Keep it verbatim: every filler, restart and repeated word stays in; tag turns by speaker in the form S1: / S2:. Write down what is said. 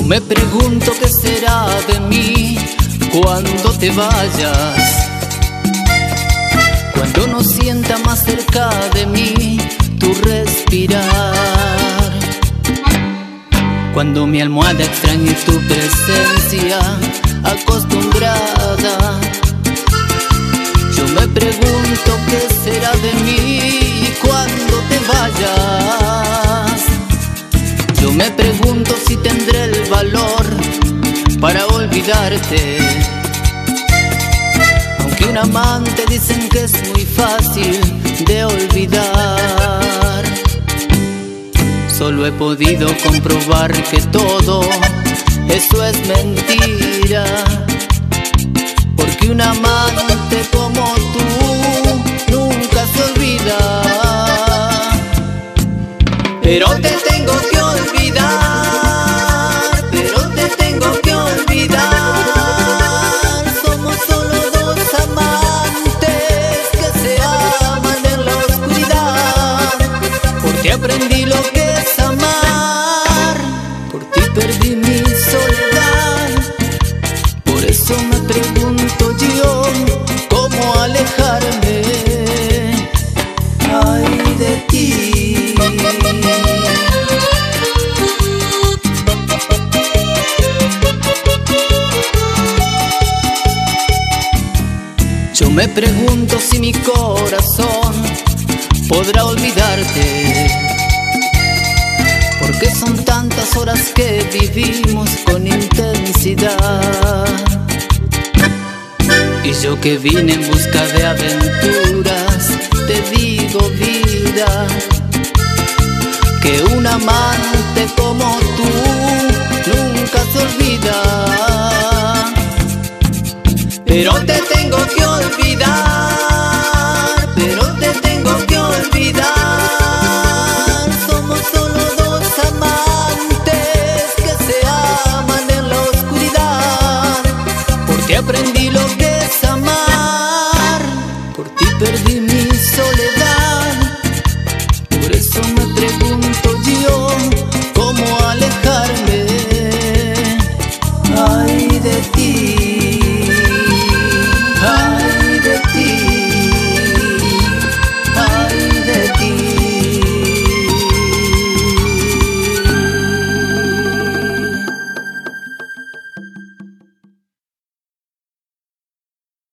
S1: me pregunto qué será de mí cuando te vayas, cuando no sienta más cerca de mí tu respirar, cuando mi almohada extrañe tu presencia acostumbrada. Yo me pregunto qué será de mí cuando te vayas. Yo me pregunto si tendré el valor para olvidarte. Aunque un amante dicen que es muy fácil de olvidar, solo he podido comprobar que todo eso es mentira. Porque un amante como tú nunca se olvida. Pero te tengo que olvidar, pero te tengo que olvidar. Somos solo dos amantes que se aman en la oscuridad. Por ti aprendí lo que es amar, por ti perdí mi soledad. Por eso me pregunto yo cómo alejarme, ay, de ti. Yo me pregunto si mi corazón podrá olvidarte, porque son tantas horas que vivimos con intensidad. Y yo que vine en busca de aventuras, te digo, vida, que un amante como tú nunca se olvida. Pero te tengo que olvidar, pero te tengo que olvidar. Somos solo dos amantes que se aman en la oscuridad. Porque aprendí lo que es amar, por ti perdí mi